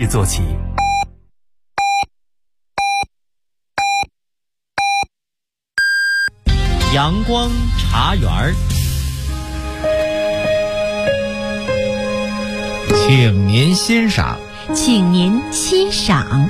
日做起。 阳光茶园儿，请您欣赏。 请您欣赏。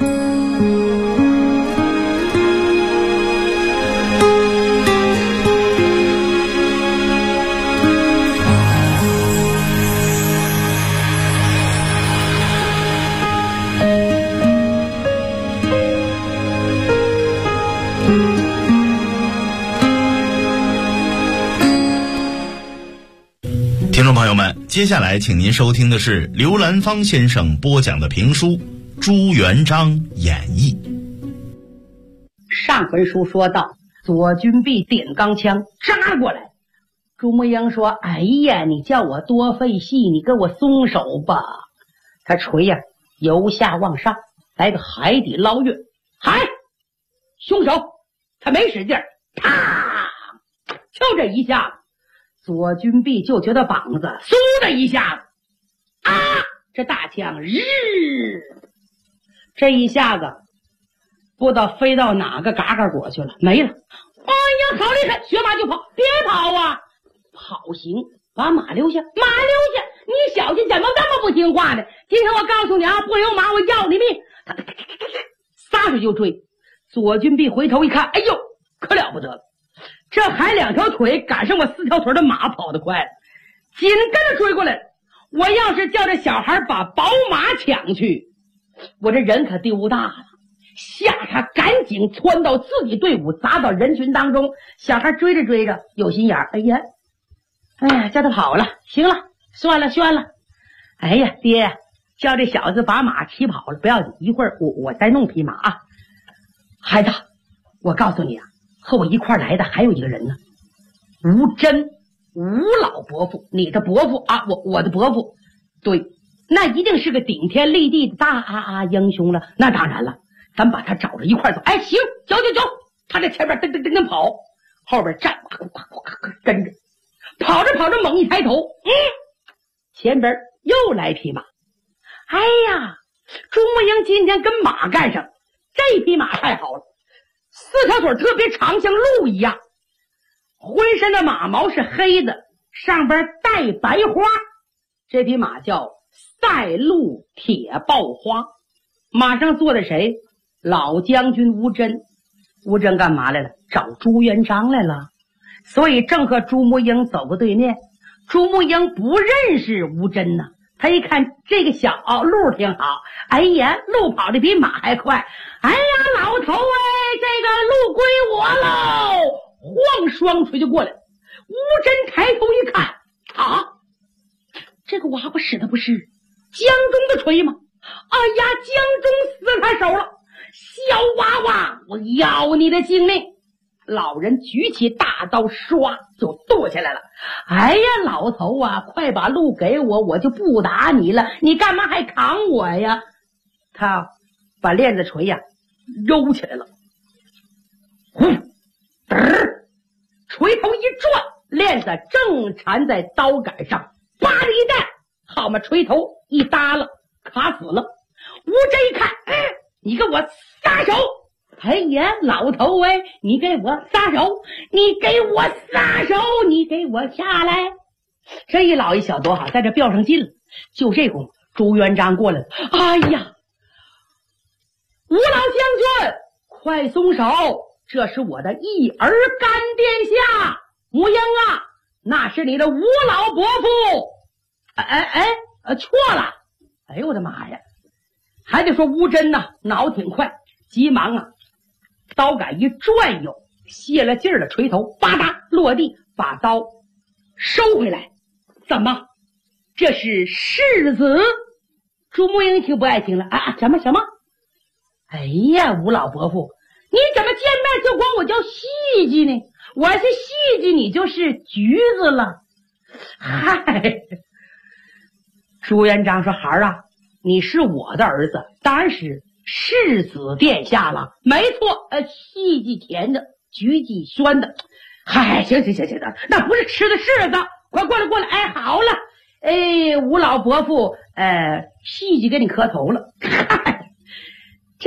听众朋友们，接下来请您收听的是刘兰芳先生播讲的评书《朱元璋演义》。 上回书说到，左军弼点钢枪扎过来，朱木英说：“哎呀，你叫我多费戏，你给我松手吧。”他锤呀，由下往上来个海底捞月，嗨，凶手他没使劲儿，啪，就这一下子。左军弼就觉得膀子嗖的一下子，啊！这大枪日，这一下子不知道飞到哪个嘎嘎果去了，没了。哎呀，好厉害！学马就跑，别跑啊！跑行，把马留下，马留下！你小子怎么这么不听话呢？今天我告诉你啊，不留马我要你命！撒手就追。左军弼回头一看，哎呦，可了不得了！这还两条腿赶上我4条腿的马跑得快了，紧跟着追过来了。我要是叫这小孩把宝马抢去，我这人可丢大了。吓他赶紧窜到自己队伍，砸到人群当中。小孩追着追着有心眼儿，哎呀，叫他跑了，行了，算了。哎呀，爹呀，叫这小子把马骑跑了，不要紧，一会儿我再弄匹马啊。孩子，我告诉你啊，和我一块来的还有一个人呢，吴真，吴老伯父，你的伯父啊，我的伯父，对，那一定是个顶天立地的大英雄了。那当然了，咱把他找着一块走。哎，行，走，他在前边噔跑，后边站跟着，跑着猛一抬头，前边又来匹马。哎呀，朱木英今天跟马干上，这匹马太好了，4条腿特别长，像鹿一样，浑身的马毛是黑的，上边带白花。这匹马叫赛鹿铁豹花，马上坐的谁？老将军吴真。吴真干嘛来了？找朱元璋来了，所以正和朱木英走过对面。朱木英不认识吴真呢，他一看这个小鹿挺好，哎呀，鹿跑得比马还快，哎呀，老头这个鹿归我喽！晃双锤就过来。吴真抬头一看，啊，这个娃娃使的不是江中的锤吗？哎呀，江中死他手了！小娃娃，我要你的性命！老人举起大刀，唰就剁下来了。哎呀，老头啊，快把路给我，我就不打你了，你干嘛还扛我呀？他把链子锤呀揉起来了，锤头一转，链子正缠在刀杆上，叭的一弹，好嘛，锤头一耷拉，卡死了。吴真一看，你给我撒手！哎呀，老头你给我撒手！你给我撒手！你给我下来！这一老一小多好，在这飙上劲了。就这功夫，朱元璋过来了。哎呀，吴老将军，快松手！这是我的义儿干殿下，母婴啊，那是你的吴老伯父。错了！哎呦我的妈呀！还得说吴真呐，脑挺快，急忙啊，刀杆一转悠，泄了劲儿了，锤头吧嗒落地，把刀收回来。怎么？这是世子？朱木英听不爱听了什么？哎呀，吴老伯父，你怎么见面就管我叫戏姬呢？我是戏姬，你就是橘子了。嗨，朱元璋说：“孩儿啊，你是我的儿子，当然是世子殿下了。没错，戏姬甜的，橘姬酸的。嗨，行的，那不是吃的柿子。快过来！哎，好了，吴老伯父， 戏就给你磕头了。这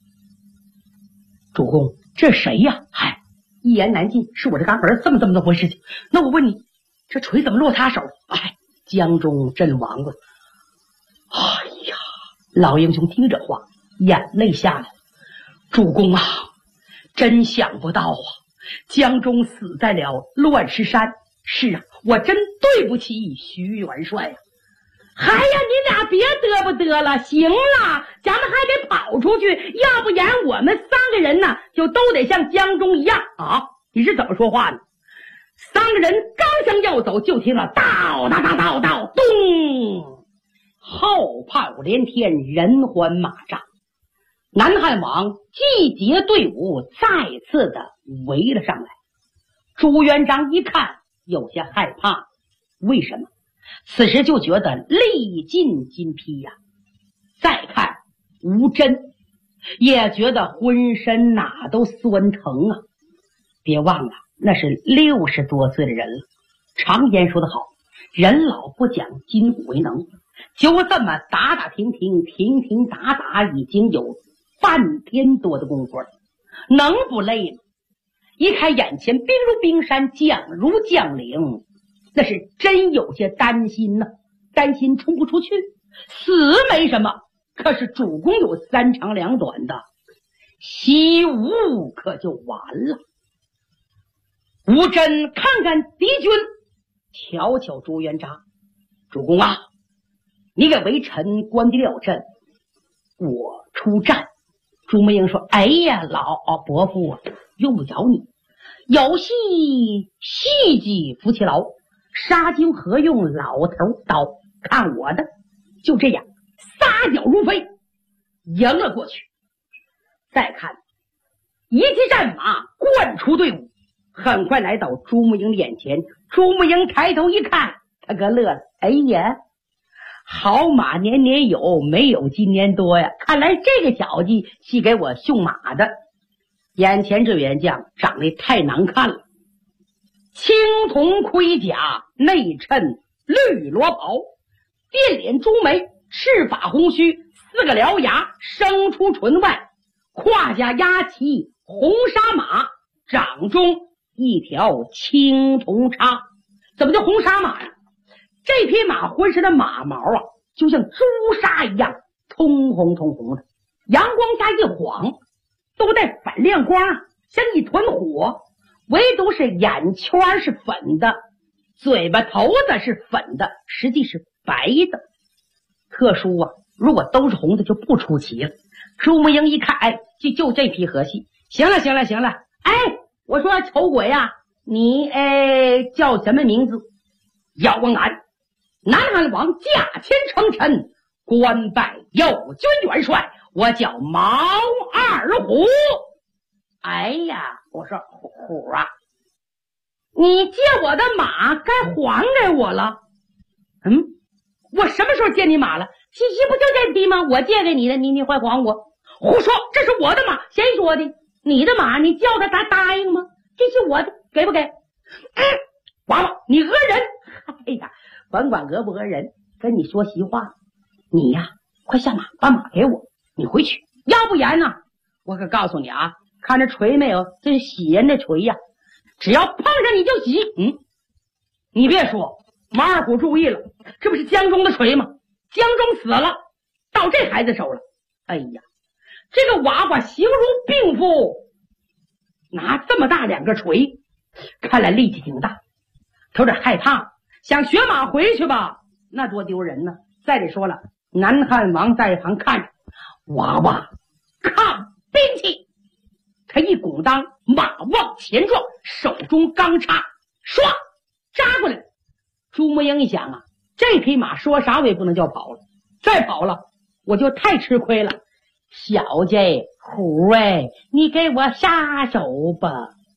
主公，这谁呀？嗨，一言难尽，是我这干儿子，这么回事情。那我问你，这锤怎么落他手？哎，江中阵亡了。哎呀，老英雄听这话，眼泪下来了。主公啊，真想不到啊，江中死在了乱石山。是啊，我真对不起徐元帅呀。嗨呀，你俩别嘚不得了，行了，咱们还得跑出去，要不然我们三个人呢就都得像江中一样啊！你是怎么说话呢？三个人刚想要走，就听了道道道道道咚，后炮连天，人环马扎。南汉王集结队伍，再次的围了上来。朱元璋一看，有些害怕，为什么？此时就觉得力尽筋疲呀。再看吴真，也觉得浑身哪都酸疼啊。别忘了，那是60多岁的人了。常言说得好，人老不讲筋骨为能。就这么打打停停，停停打打，已经有半天多的功夫了，能不累吗？一看眼前兵如冰山，将如将岭，那是真有些担心呢。担心冲不出去，死没什么，可是主公有3长2短的，习武可就完了。吴真看看敌军，瞧瞧朱元璋，主公啊，你给微臣关闭了阵，我出战。朱梅英说：“哎呀，老伯父啊，用不着你，有戏戏己服其劳，杀精何用老头刀？看我的！”就这样撒脚如飞，迎了过去。再看一骑战马贯出队伍，很快来到朱木英的眼前。朱木英抬头一看，他可乐了：“哎呀，好马年年有，没有今年多呀！看来这个小子是给我驯马的。眼前这员将长得太难看了，青铜盔甲，内衬绿罗袍，电脸朱眉，赤发红须，4个獠牙生出唇外，胯下压骑红纱马，掌中一条青铜叉。怎么叫红纱马呀？这匹马浑身的马毛啊，就像朱砂一样通红通红的，阳光下一晃，都带反亮光啊，像一团火。唯独是眼圈是粉的，嘴巴头子是粉的，实际是白的。特殊啊，如果都是红的就不出奇了。朱木英一看，哎，就这匹和气。行了，哎，我说丑鬼呀，你叫什么名字？姚光南，南汉王驾迁称臣，官拜右军元帅，我叫毛二虎。哎呀，我说虎啊，你借我的马该还给我了。我什么时候借你马了？西不就这匹吗？我借给你的，你会还我？胡说，这是我的马。谁说的？你的马你叫他答应吗？这是我的，给不给？娃娃，你讹人！哎呀，甭管讹不讹人，跟你说实话，你呀，快下马，把马给我，你回去。要不然呢，我可告诉你啊，看这锤没有？这是洗人的锤呀，只要碰上你就洗。你别说，马二虎注意了，这不是江中的锤吗？江中死了，到这孩子手了。哎呀，这个娃娃形如病夫，拿这么大2个锤，看来力气挺大，他有点害怕，想学马回去吧，那多丢人呢。再者说了，南汉王在一旁看着，娃娃抗兵器，他一拱裆，马往前撞，手中钢叉唰扎过来。朱木英一想啊，这匹马说啥我也不能叫跑了，再跑了我就太吃亏了。小子虎你给我下手吧。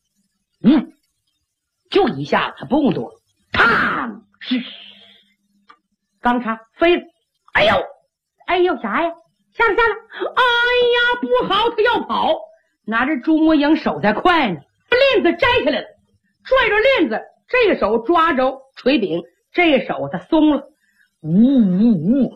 就一下子，不用多，砰！钢叉飞了。哎呦啥呀？下了！哎呀，不好，他要跑。拿着朱木英手才快呢，链子摘下来了，拽着链子，这个手抓着锤柄，这个手他松了，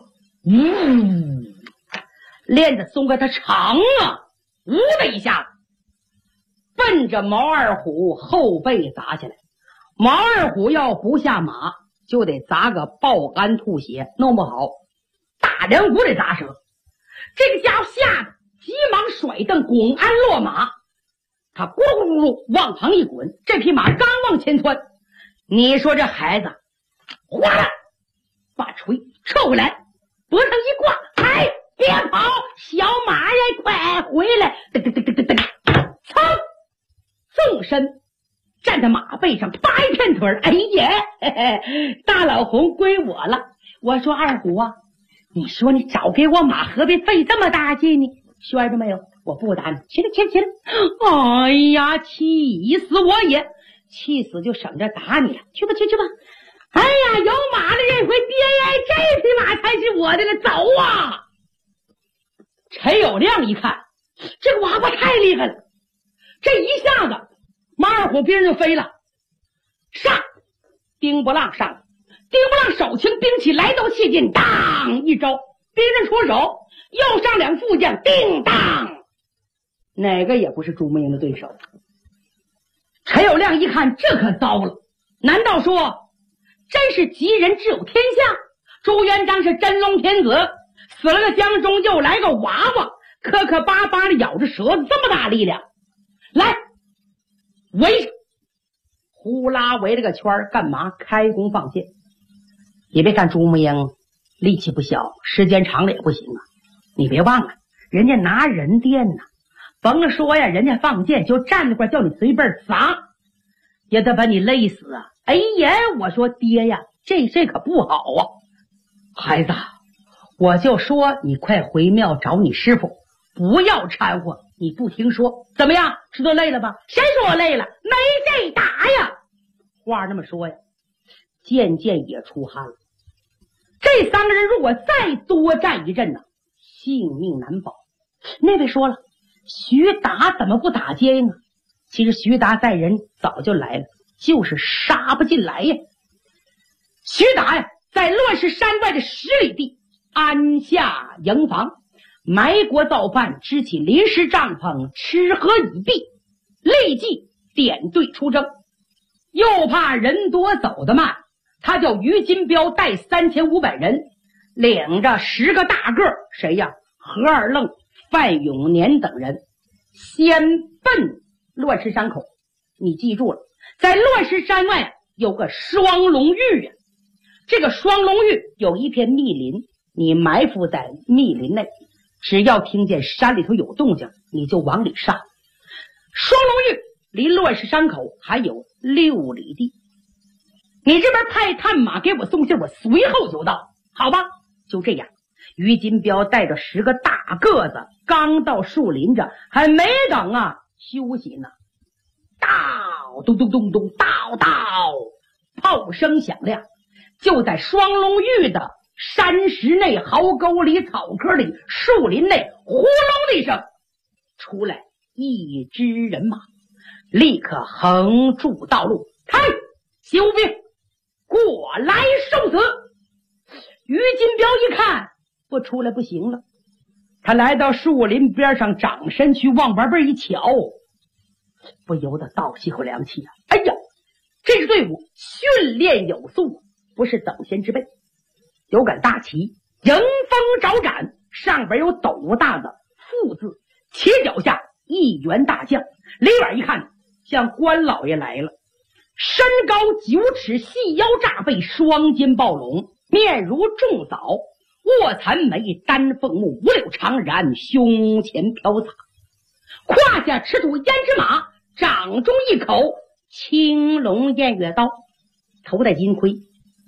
链子松开他长啊，呜的一下子奔着毛二虎后背砸下来。毛二虎要不下马，就得砸个爆肝吐血，弄不好大人骨得砸折。这个家伙吓得急忙甩蹬拱鞍落马，他咕噜咕噜往旁一滚，这匹马刚往前窜，你说这孩子哗啦把锤撤回来，脖上一挂，哎，别跑，小马呀，快回来！噔噔噔噔噔噔，噌，纵身站在马背上，扒一片腿儿。哎呀，嘿嘿，大老红归我了。我说二虎啊，你说你找给我马，何必费这么大劲呢？摔着没有？我不打你，起来起来起来！哎呀，气死我也！气死就省着打你了，去吧去吧！哎呀，有马的这回爹呀，这匹马才是我的了，走啊！陈友谅一看，这个娃娃太厉害了，这一下子马二虎兵就飞了，上！丁不浪上，丁不浪手擎兵器来到切近，当一招，兵刃出手，又上两副将，叮当，哪个也不是朱木英的对手。陈友谅一看，这可糟了，难道说真是吉人只有天下？朱元璋是真龙天子，死了个江中，又来个娃娃，磕磕巴巴的咬着舌子，这么大力量，来围上，呼啦围了个圈，干嘛？开弓放箭。你别看朱木英力气不小，时间长了也不行啊。你别忘了，人家拿人垫呢，甭说呀，人家放箭就站那块叫你随便撒，也得把你累死啊！哎呀，我说爹呀，这可不好啊！孩子，我就说你快回庙找你师傅，不要掺和。你不听说，怎么样？知道累了吧？谁说我累了？没这打呀！话那么说呀，渐渐也出汗了。这三个人如果再多战一阵呢，性命难保。那位说了，徐达怎么不打接应啊？其实徐达带人早就来了，就是杀不进来呀。徐达呀，在乱石山外的10里地安下营房，埋锅造饭，支起临时帐篷，吃喝已毕，立即点队出征。又怕人多走得慢，他叫于金彪带3500人，领着10个大个，谁呀？何二愣、范永年等人，先奔乱石山口。你记住了，在乱石山外有个双龙峪呀，这个双龙峪有一片密林，你埋伏在密林内，只要听见山里头有动静，你就往里上。双龙峪离乱石山口还有6里地，你这边派探马给我送信，我随后就到，好吧？就这样，于金彪带着10个大个子，刚到树林这，还没等休息呢，到咚咚咚咚，到炮声响亮，就在双龙峪的山石内、壕沟里、草棵里、树林内，呼隆的一声出来一支人马，立刻横住道路，开休兵，过来受死！于金彪一看不出来不行了，他来到树林边上，掌身去往外边一瞧，不由得倒吸口凉气啊！哎呀，这支队伍训练有素，不是等闲之辈。有杆大旗，迎风招展，上边有斗大的副字，旗脚下一员大将，离远一看像关老爷来了，身高9尺，细腰炸背，双肩抱拢，面如重枣，卧蚕眉，丹凤目，五柳长髯，胸前飘洒，胯下持土胭脂马，掌中一口青龙偃月刀，头戴金盔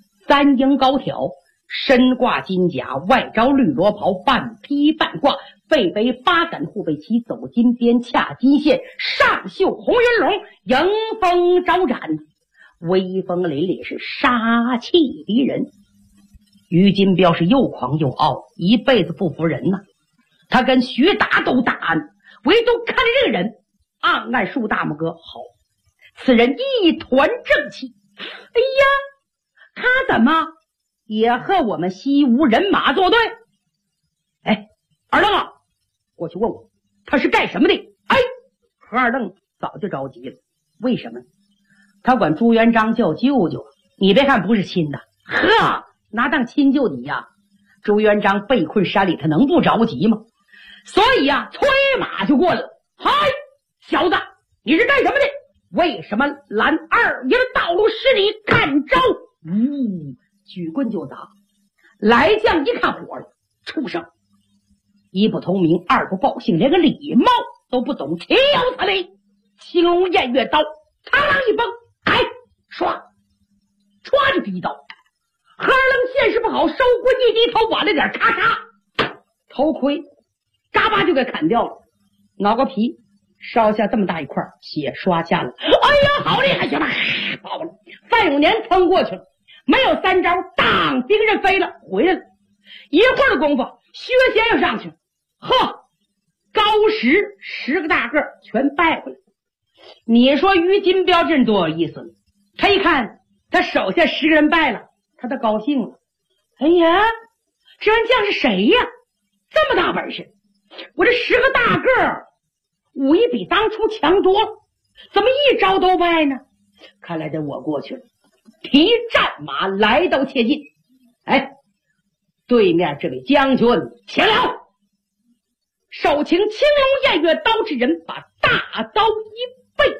，3英高挑，身挂金甲，外着绿罗袍，半披半挂，背背8杆护背旗，走金边，掐金线，上绣红云龙，迎风招展，威风凛凛，是杀气逼人。于金彪是又狂又傲，一辈子不服人呐。他跟徐达都打安，唯独看着这个人，暗暗竖大拇哥，好，此人一团正气。哎呀，他怎么也和我们西吴人马作对？ 二愣啊，过去问我他是干什么的。哎，何二愣早就着急了，为什么？他管朱元璋叫舅舅，你别看不是亲的，呵，拿当亲舅你呀。朱元璋被困山里，他能不着急吗？所以呀，催马就过来了。嗨，小子，你是干什么的？为什么拦二爷的道路十里？看招！举棍就打。来将一看火了，畜生！一不通名，二不报姓，连个礼貌都不懂，岂有此理！青龙偃月刀，螳螂一崩，哎，唰就是一刀。何二愣见势不好，收棍一低头，晚了点，咔嚓，头盔嘎巴就给砍掉了，脑壳皮烧下这么大一块，血刷下来。哎呀，好厉害，学霸跑了。范永年蹭过去了，没有三招，当兵刃飞了，回来了。一会儿的功夫，薛贤又上去了，呵，高10个大个全败回来。你说于金彪这人多有意思呢？他一看他手下10个人败了，他都高兴了。哎呀，这员将是谁呀？这么大本事！我这10个大个武艺比当初强多了，怎么一招都败呢？看来得我过去了。提战马来到切近，哎，对面这位将军请了。手擎青龙偃月刀之人把大刀一背，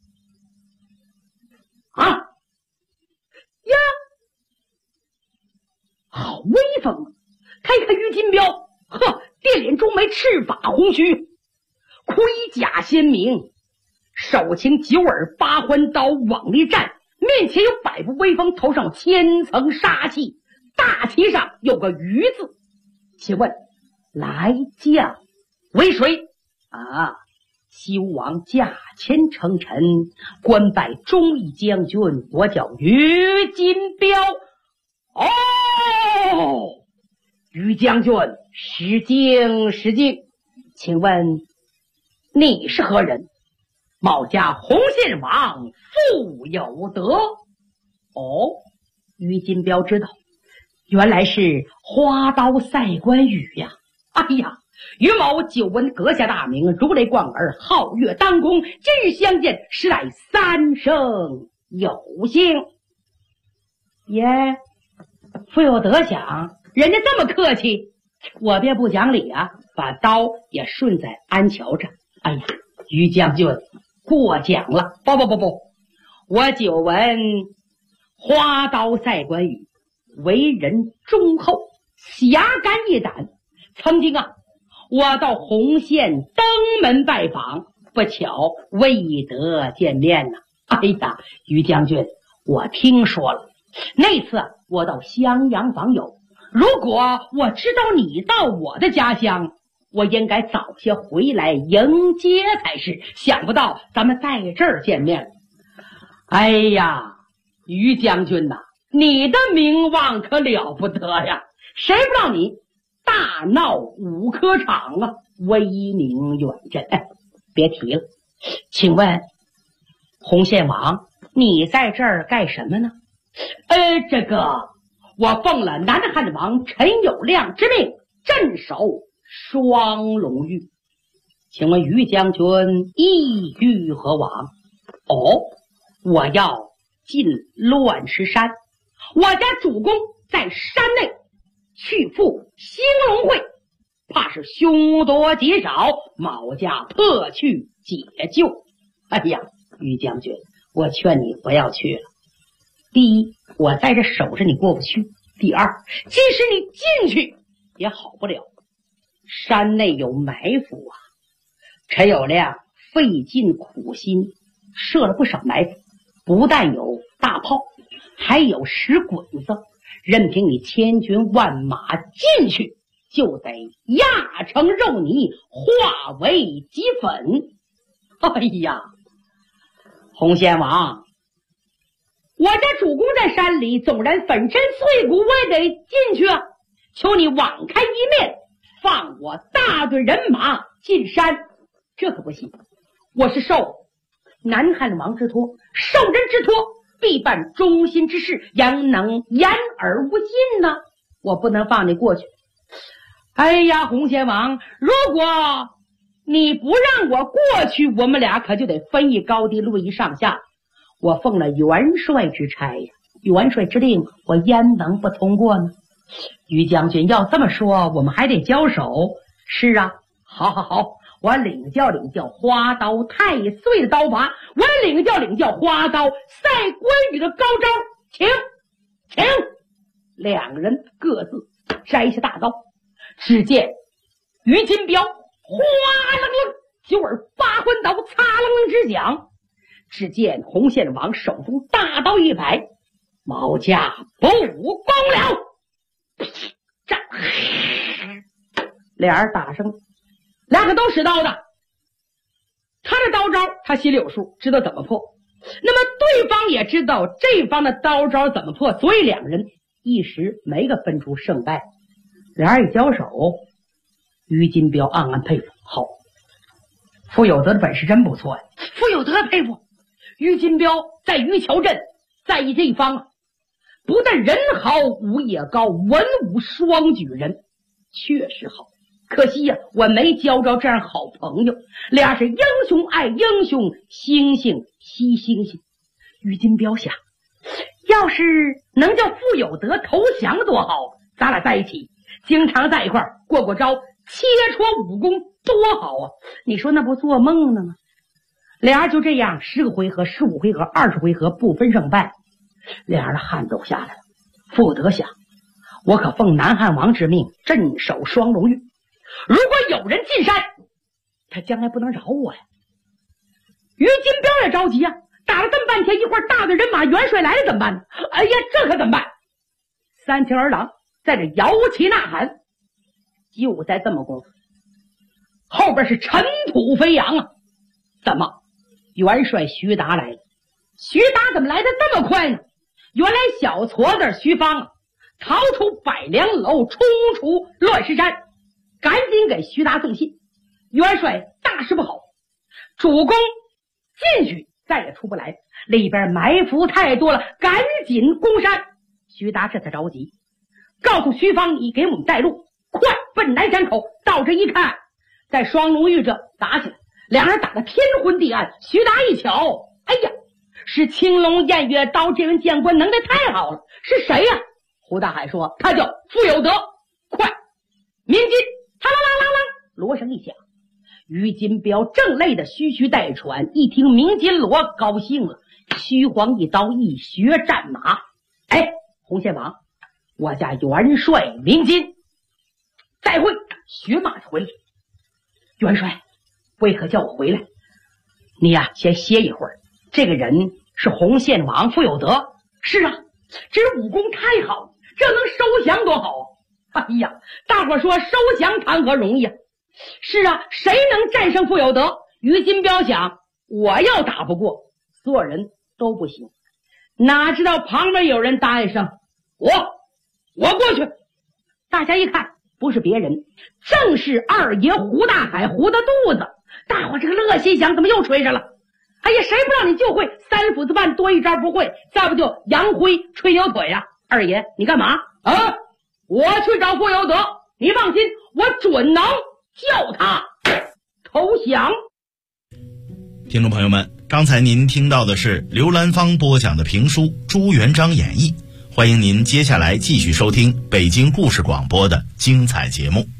呀，好威风啊！他一看于金彪，呵，电脸中眉，赤发红须，盔甲鲜明，手擎9耳8环刀往里站，面前有百步威风，头上有千层杀气，大旗上有个于字。请问来将为谁？西吴王驾前称臣，官拜忠义将军，我叫于金彪。于将军，失敬，请问你是何人？某家洪宪王富有德。于金彪知道，原来是花刀赛关羽呀！哎呀，于某久闻阁下大名，如雷贯耳，皓月当空，今日相见，实乃三生有幸。耶，富有德想，人家这么客气，我便不讲理啊，把刀也顺在鞍桥上。哎呀，于将军过奖了。不，我久闻花刀赛关羽，为人忠厚，侠肝义胆。曾经我到洪县登门拜访，不巧未得见面呢。哎呀，于将军，我听说了，那次我到襄阳访友，如果我知道你到我的家乡，我应该早些回来迎接才是，想不到咱们在这儿见面了。哎呀，于将军你的名望可了不得呀，谁不知道你大闹5科场威名远震。别提了，请问洪宪王，你在这儿干什么呢？这个我奉了南汉王陈友谅之命，镇守双龙峪。请问于将军意欲何往？我要进乱石山，我家主公在山内去赴兴隆会，怕是凶多吉少，某家特去解救。哎呀，于将军，我劝你不要去了。第一，我在这守着你过不去；第二，即使你进去也好不了，山内有埋伏啊。陈友谅费尽苦心设了不少埋伏，不但有大炮，还有石滚子，任凭你千军万马进去，就得压成肉泥，化为齑粉。哎呀，洪宪王，我家主公在山里，纵然粉身碎骨我也得进去啊！求你网开一面，放我大队人马进山。这可不行，我是受南汉王之托，受人之托，必办忠心之事，焉能言而无信呢？我不能放你过去。 哎呀，洪贤王，如果你不让我过去，我们俩可就得分一高低，论一上下。我奉了元帅之差呀，元帅之令，我焉能不通过呢？于将军要这么说，我们还得交手。是啊，好，我领教花刀太岁的刀法，我领教花刀赛关羽的高招。请两个人各自摘下大刀，只见于金彪哗楞楞，九耳八环刀擦楞楞之响。只见洪宪王手中大刀一摆，毛家不武功了，战俩人打上了，俩可都使刀的。他的刀招他心里有数，知道怎么破，那么对方也知道这方的刀招怎么破，所以两人一时没个分出胜败。俩人一交手，于金彪暗暗佩服，好，傅有德的本事真不错呀，傅有德佩服。于金彪在于桥镇，在一地方啊，不但人好，武也高，文武双举人，确实好。可惜呀，我没交着这样好朋友，俩是英雄爱英雄，星星惜星星。于金彪想，要是能叫傅有德投降多好，咱俩在一起，经常在一块儿过招，切磋武功多好啊！你说那不做梦呢吗？俩人就这样10个回合、15回合、20回合不分胜败，俩人的汗都下来了。傅有德想，我可奉南汉王之命镇守双龙峪，如果有人进山，他将来不能饶我呀。于金彪也着急啊，打了这么半天，一会儿大队人马元帅来了怎么办呢？哎呀，这可怎么办？三秦儿郎在这摇旗呐喊。就在这么功夫，后边是尘土飞扬啊！怎么？元帅徐达来了。徐达怎么来的这么快呢？原来小矬子徐芳啊，逃出百良楼，冲出乱石山，赶紧给徐达送信。元帅大事不好，主公进去再也出不来，里边埋伏太多了，赶紧攻山。徐达这才着急，告诉徐芳，你给我们带路，快奔南山口。到这一看，在双龙峪这打起来，两人打得天昏地暗。徐达一瞧，哎呀，是青龙偃月刀，这位将官能耐太好了。是谁呀？胡大海说，他叫傅有德。快，鸣金，啦啦啦啦，锣声一响，于金彪正累得吁吁带喘，一听鸣金锣高兴了，虚晃一刀，一学战马。哎，洪宪王，我家元帅鸣金，再会。学马回来，元帅为何叫我回来？你呀，先歇一会儿。这个人是洪宪王傅有德。是啊，这人武功太好，这能收降多好啊！哎呀，大伙说收降谈何容易啊！是啊，谁能战胜傅有德？于金彪想，我要打不过，所有人都不行。哪知道旁边有人答一声，我过去。大家一看，不是别人，正是二爷胡大海，胡大肚子。大伙这个乐心想，怎么又吹上了？哎呀，谁不让你就会三斧子半多一招不会，再不就杨辉吹牛腿呀！二爷你干嘛啊？我去找傅有德，你放心，我准能叫他投降。 听众朋友们，刚才您听到的是刘兰芳播讲的评书《朱元璋演义》，欢迎您接下来继续收听北京故事广播的精彩节目。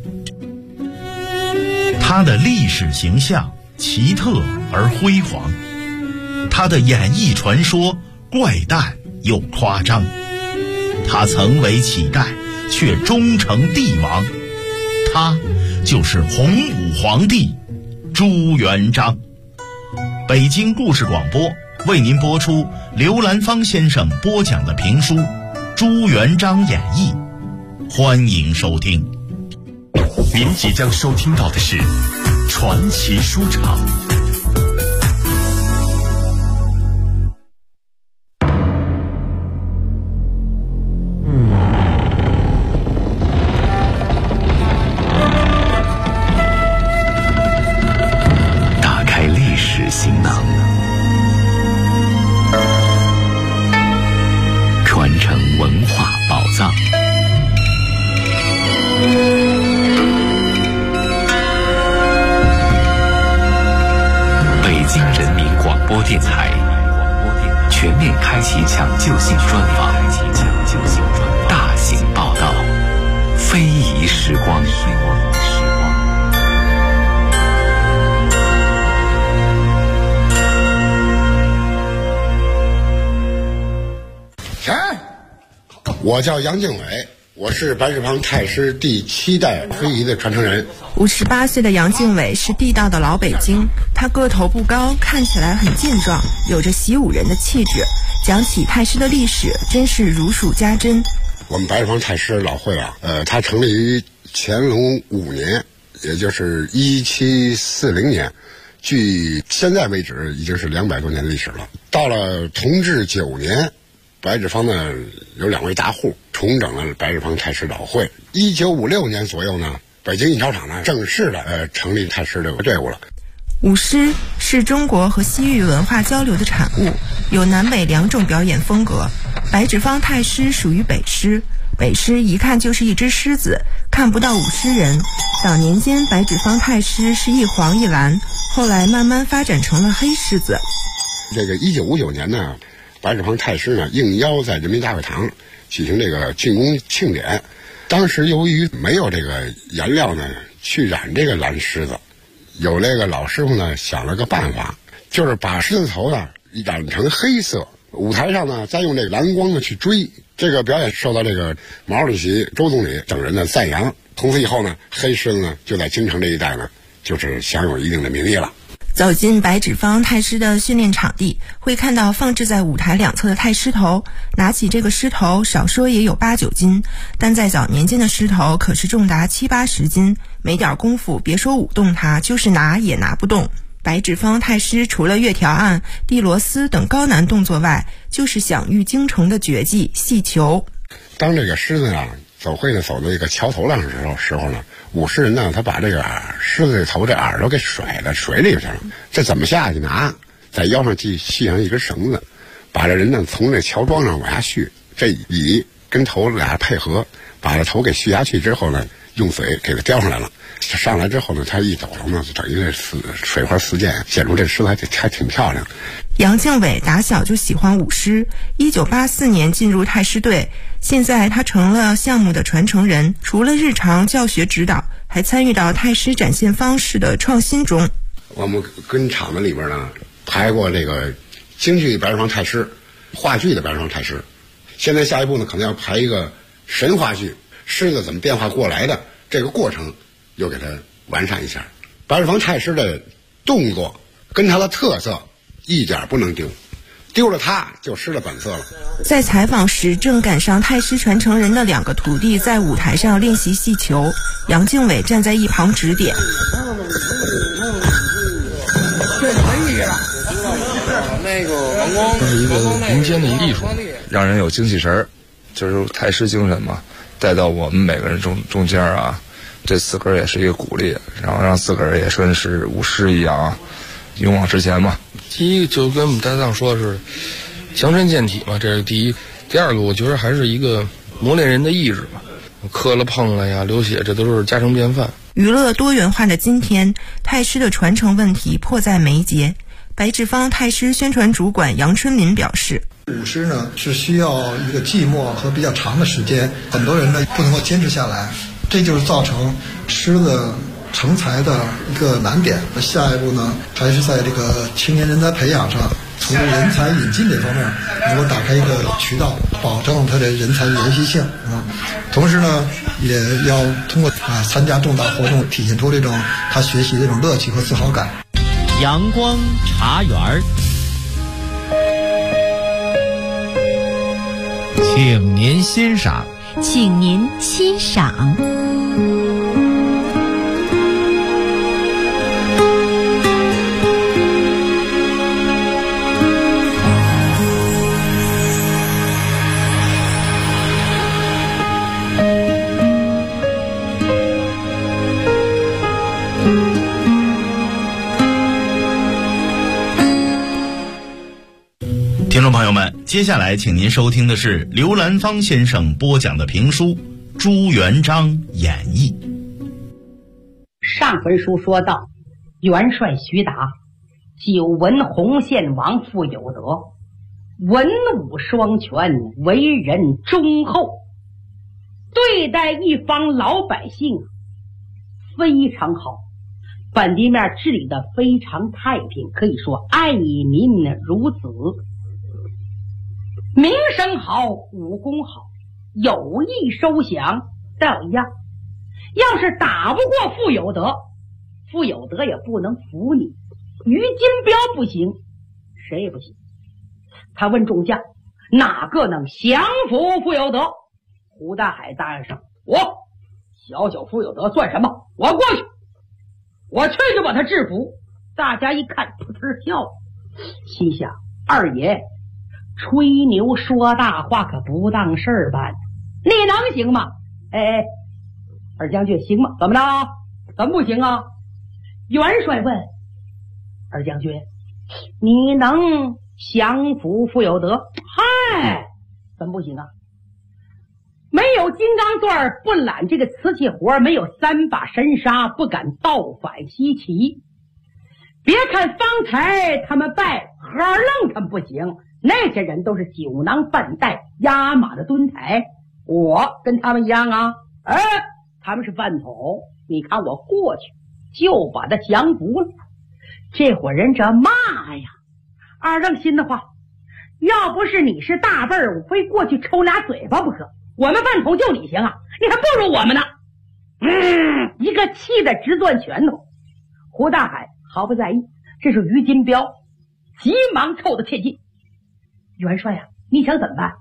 他的历史形象奇特而辉煌，他的演义传说怪诞又夸张，他曾为乞丐却终成帝王，他就是洪武皇帝朱元璋。北京故事广播为您播出刘兰芳先生播讲的评书《朱元璋演义》，欢迎收听。 您即将收听到的是传奇书场。打开历史行囊，传承文化宝藏。 播电台全面开启抢救性专访，大型报道，非遗时光。 我叫杨敬伟，我是白纸坊太师第7代非遗的传承人。 58岁的杨敬伟是地道的老北京，他个头不高，看起来很健壮，有着习武人的气质。讲起太师的历史，真是如数家珍。 我们白纸坊太师老会啊，它成立于乾隆5年，也就是1740年，距现在为止已经是200多年的历史了。到了同治9年。白纸坊呢有2位大户重整了白纸坊太师老会。1956年左右呢，北京印钞厂呢正式的成立太师这个队伍了。 舞狮是中国和西域文化交流的产物，有南北2种表演风格。白纸坊太师属于北狮，北狮一看就是一只狮子，看不到舞狮人。早年间白纸坊太师是一黄一蓝，后来慢慢发展成了黑狮子。 这个1959年呢，白纸坊太师呢应邀在人民大会堂举行这个竣工庆典。当时由于没有这个颜料呢去染这个蓝狮子，有那个老师傅呢想了个办法，就是把狮子头呢染成黑色，舞台上呢再用这个蓝光呢去追。这个表演受到这个毛主席、周总理等人的赞扬。从此以后呢，黑狮子呢就在京城这一带呢就是享有一定的名义了。 走进白纸坊太师的训练场地，会看到放置在舞台2侧的太师头。拿起这个狮头，少说也有8、9斤，但在早年间的狮头可是重达7、80斤，没点功夫，别说舞动它，就是拿也拿不动。白纸坊太师除了月条案、递螺丝等高难动作外，就是享誉京城的绝技戏球。 当这个狮子啊走会呢走到这个桥头上的时候呢，舞狮人呢他把这个狮子的头这耳朵给甩到水里去了。这怎么下去呢？在腰上系上一根绳子，把这人呢从这桥桩上往下续，这尾跟头俩配合，把这头给续下去之后呢，用嘴给它叼上来了。上来之后呢，他一抖了呢，就等于这水花四溅，显出这狮子还挺漂亮。 杨敬伟打小就喜欢舞狮，1984年进入太师队，现在他成了项目的传承人。除了日常教学指导，还参与到太师展现方式的创新中。 我们跟厂子里边呢排过这个京剧白纸坊太师、话剧的白纸坊太师，现在下一步呢可能要排一个神话剧，狮子怎么变化过来的这个过程又给它完善一下。白纸坊太师的动作跟他的特色一点不能丢，丢了它就失了本色了。 在采访时，正赶上太师传承人的2个徒弟在舞台上练习戏球，杨敬伟站在一旁指点。 这是一个民间的艺术，让人有精气神儿，就是太师精神嘛，带到我们每个人中间啊。这自个儿也是一个鼓励，然后让自个儿也跟是舞狮一样啊，勇往直前嘛。第一个就跟我们搭档说的是强身健体嘛，这是第一。第二个我觉得还是一个磨练人的意志嘛，磕了碰了呀，流血，这都是家常便饭。 娱乐多元化的今天，太师的传承问题迫在眉睫。白纸坊太师宣传主管杨春民表示， 舞狮呢是需要一个寂寞和比较长的时间，很多人呢不能够坚持下来，这就是造成狮子成才的一个难点。下一步呢，还是在这个青年人才培养上，从人才引进这方面能够打开一个渠道，保证他的人才延续性啊。同时呢，也要通过参加重大活动，体现出这种他学习的这种乐趣和自豪感。 阳光茶园，请您欣赏。 请您欣赏。 听众朋友们，接下来请您收听的是刘兰芳先生播讲的评书《朱元璋演义》。 上回书说到，元帅徐达久闻红线王傅有德，文武双全，为人忠厚，对待一方老百姓非常好，本地面治理的非常太平，可以说爱民如子，名声好，武功好，有意收降倒一样。要是打不过傅有德，傅有德也不能服你，于金彪不行，谁也不行。他问众将，哪个能降服傅有德？胡大海答应上，我小小傅有德算什么？我过去，我去就把他制服。大家一看，噗嗤笑，心想二爷吹牛说大话可不当事儿办，你能行吗？哎，二将军行吗？怎么着？怎么不行啊？元帅问二将军，你能降服傅有德？嗨，怎么不行啊？没有金刚钻不揽这个瓷器活，没有三把神砂不敢倒反西岐。别看方才他们拜何愣他们不行，那些人都是酒囊饭袋压马的墩台，我跟他们一样啊。哎，他们是饭桶，你看我过去就把他降服了。这伙人这骂呀，二愣心的话，要不是你是大辈儿，我非过去抽俩嘴巴不可。我们饭桶就你行啊，你还不如我们呢。一个气得直攥拳头。胡大海毫不在意，这是于金彪，急忙凑得贴近。元帅啊，你想怎么办？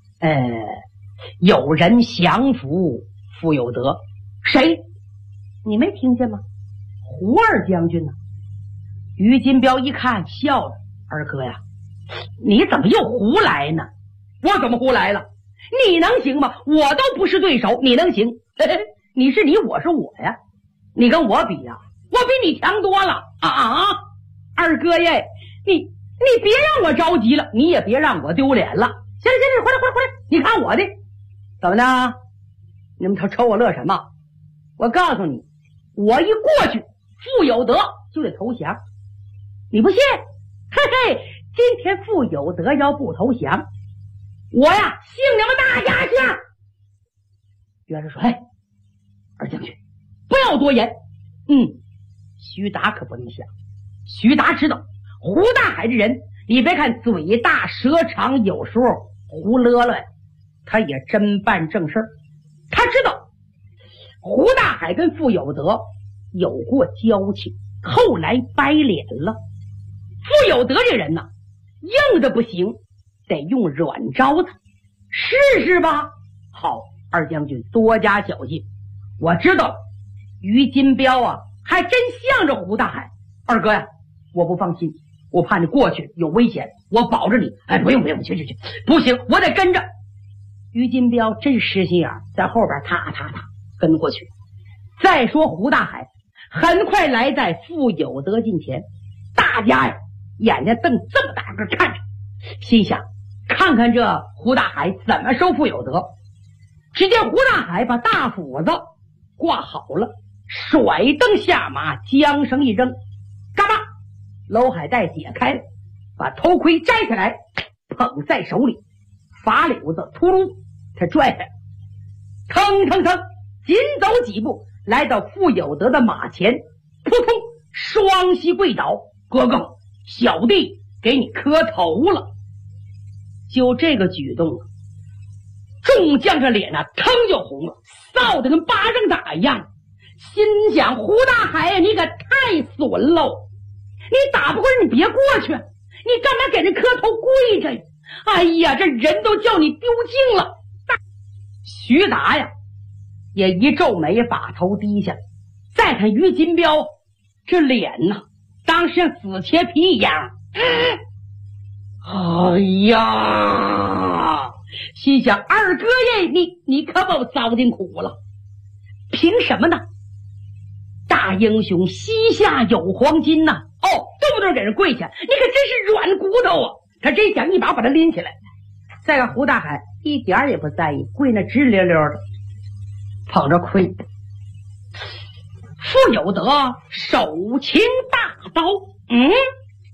有人降服傅有德。谁？你没听见吗？胡二将军呢？于金彪一看笑了，二哥呀，你怎么又胡来呢？我怎么胡来了？你能行吗？我都不是对手，你能行？嘿嘿，你是你，我是我呀。你跟我比呀，我比你强多了啊！二哥耶，你别让我着急了，你也别让我丢脸了。行，回来，你看我的怎么呢？你们瞅我乐什么？我告诉你，我一过去，傅有德就得投降。你不信？嘿嘿，今天傅有德要不投降，我呀信你们大家去。元帅说：“嘿，二将军，不要多言。徐达可不能想。徐达知道胡大海这人，你别看嘴大舌长，有时候胡勒勒，他也真办正事儿。他知道胡大海跟傅有德有过交情，后来掰脸了。傅有德这人呢，硬的不行，得用软招他，试试吧。好，二将军多加小心。我知道于金彪啊，还真向着胡大海。二哥呀，我不放心，我怕你过去有危险，我保着你。哎，不用，去，不行，我得跟着。于金彪真实心眼，在后边踏跟过去。再说胡大海很快来在傅有德近前，大家呀眼睛瞪这么大个看着，心想看看这胡大海怎么收傅有德。只见胡大海把大斧子挂好了，甩蹬下马，缰绳一扔，嘎巴，娄海带解开了，把头盔摘下来捧在手里，法柳子秃噜他拽开，腾紧走几步，来到傅有德的马前，扑通双膝跪倒，哥哥，小弟给你磕头了。就这个举动，众将这脸啊腾就红了，臊得跟巴掌打一样，心想胡大海呀，你可太损喽！你打不过人，你别过去，你干嘛给人磕头跪着呀？哎呀，这人都叫你丢尽了。徐达呀也一皱眉，把头低下。再看于金彪这脸呐，当时像死切皮一样。哎呀，心想二哥耶，你可把我糟践苦了。凭什么呢？大英雄膝下有黄金呐！动不动给人跪下，你可真是软骨头啊！他真想一把把他拎起来。再看胡大海一点也不在意，跪那直溜溜的，捧着盔。傅有德手擎大刀，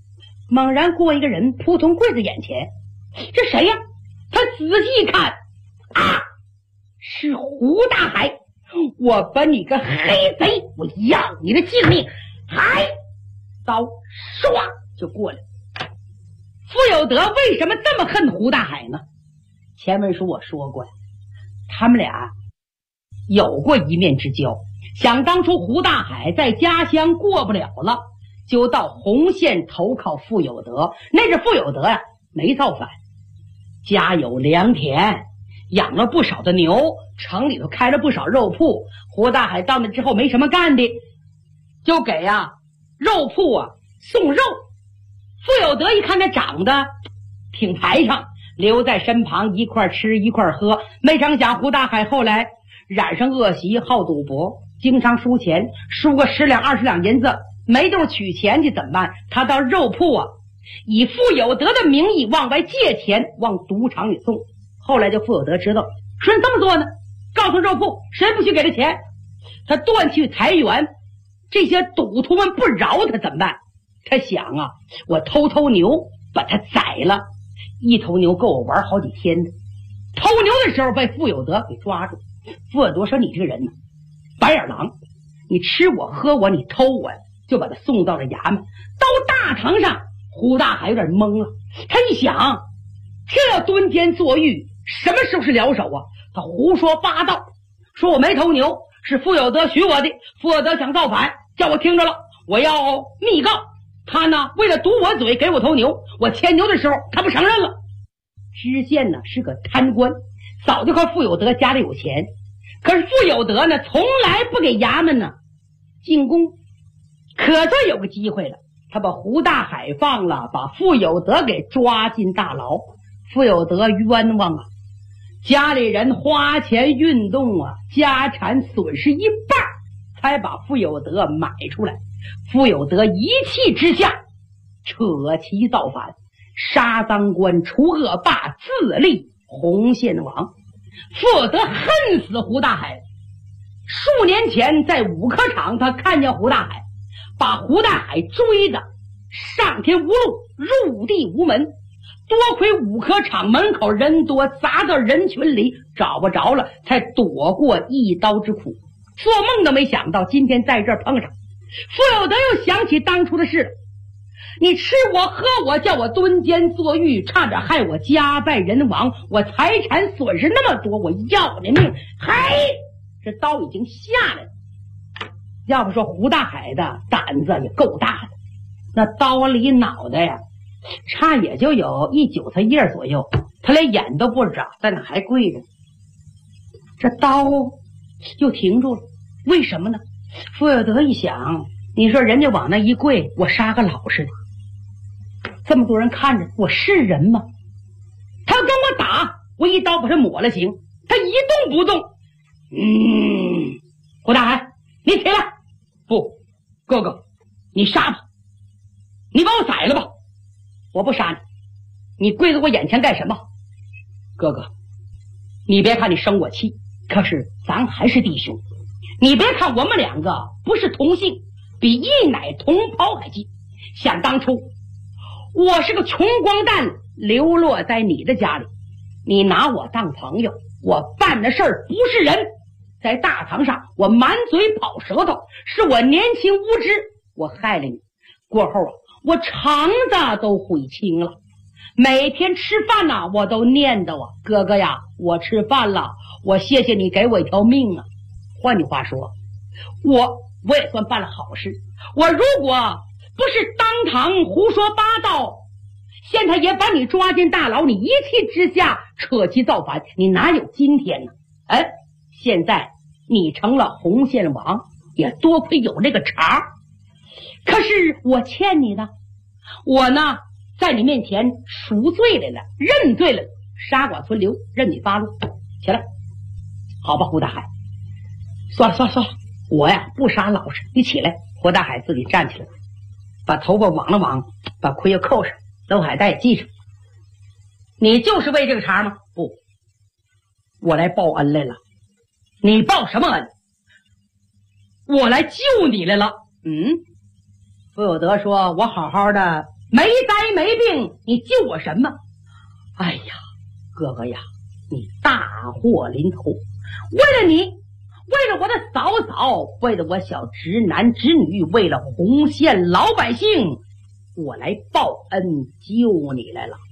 猛然过一个人扑通跪在眼前，这谁呀？他仔细一看，啊，是胡大海！我本你个黑贼，我要你的性命！嗨，刀唰就过来。傅有德为什么这么恨胡大海呢？前文书我说过呀，他们俩有过一面之交。想当初胡大海在家乡过不了了，就到洪县投靠傅有德。那是傅有德呀，没造反，家有良田，养了不少的牛，城里头开了不少肉铺。胡大海到那之后没什么干的，就给肉铺送肉。傅有德一看他长得挺排场，留在身旁一块吃一块喝。没成想胡大海后来染上恶习，好赌博，经常输钱，输个10两20两银子，没地方取钱去怎么办？他到肉铺以傅有德的名义往外借钱，往赌场里送。后来就傅有德知道，说你这么做呢，告诉肉铺谁不许给他钱，他断去财源，这些赌徒们不饶他怎么办？他想我偷牛把他宰了，一头牛够我玩好几天的。偷牛的时候被傅有德给抓住。傅有德说，你这个人呢，白眼狼，你吃我喝我，你偷我，就把他送到了衙门。到大堂上，胡大海有点懵了，他一想，这要蹲监坐狱，什么时候是了手啊？他胡说八道，说我没偷牛，是傅有德许我的，傅有德想造反，叫我听着了，我要密告他呢，为了堵我嘴给我头牛，我牵牛的时候他不承认了。知县呢是个贪官，早就靠傅有德家里有钱，可是傅有德呢从来不给衙门呢进贡，可算有个机会了，他把胡大海放了，把傅有德给抓进大牢。傅有德冤枉家里人花钱运动家产损失一半，才把傅有德买出来。傅有德一气之下扯旗造反，杀赃官除恶霸，自立洪县王。傅有德恨死胡大海。数年前在五科场，他看见胡大海，把胡大海追的上天无路，入地无门。多亏五科场门口人多，砸到人群里找不着了，才躲过一刀之苦。做梦都没想到今天在这儿碰上。傅有德又想起当初的事了，你吃我喝我，叫我蹲监坐狱，差点害我家败人亡，我财产损失那么多，我要你命！嗨，这刀已经下来了。要不说胡大海的胆子也够大的，那刀离脑袋呀差也就有一韭菜叶左右，他连眼都不眨，在那还跪着。这刀又停住了，为什么呢？傅有德一想，你说人家往那一跪，我杀个老实的，这么多人看着，我是人吗？他要跟我打，我一刀把他抹了行，他一动不动。胡大海，你起来！不，哥哥，你杀吧，你把我宰了吧，我不杀你，你跪在我眼前干什么？哥哥，你别看你生我气，可是咱还是弟兄。你别看我们两个不是同姓，比一奶同胞还近。想当初我是个穷光蛋，流落在你的家里，你拿我当朋友，我办的事儿不是人。在大堂上我满嘴跑舌头，是我年轻无知，我害了你。过后我肠子都悔青了，每天吃饭我都念叨哥哥呀，我吃饭了，我谢谢你给我一条命啊。换句话说，我也算办了好事。我如果不是当堂胡说八道，县太爷把你抓进大牢，你一气之下扯旗造反，你哪有今天呢？现在你成了洪县王，也多亏有这个茬。可是我欠你的，我呢在你面前赎罪来了，认罪了，杀剐存留，任你发落。起来，好吧，胡大海，算了，我呀不杀老实，你起来。胡大海自己站起来，把头发往了往，把盔又扣上，娄海带系上。你就是为这个茬吗？不，我来报恩来了。你报什么恩？我来救你来了。傅有德说，我好好的没灾没病，你救我什么？哎呀，哥哥呀，你大祸临头，为了你，为了我的嫂嫂，为了我小侄男侄女，为了红县老百姓，我来报恩救你来了。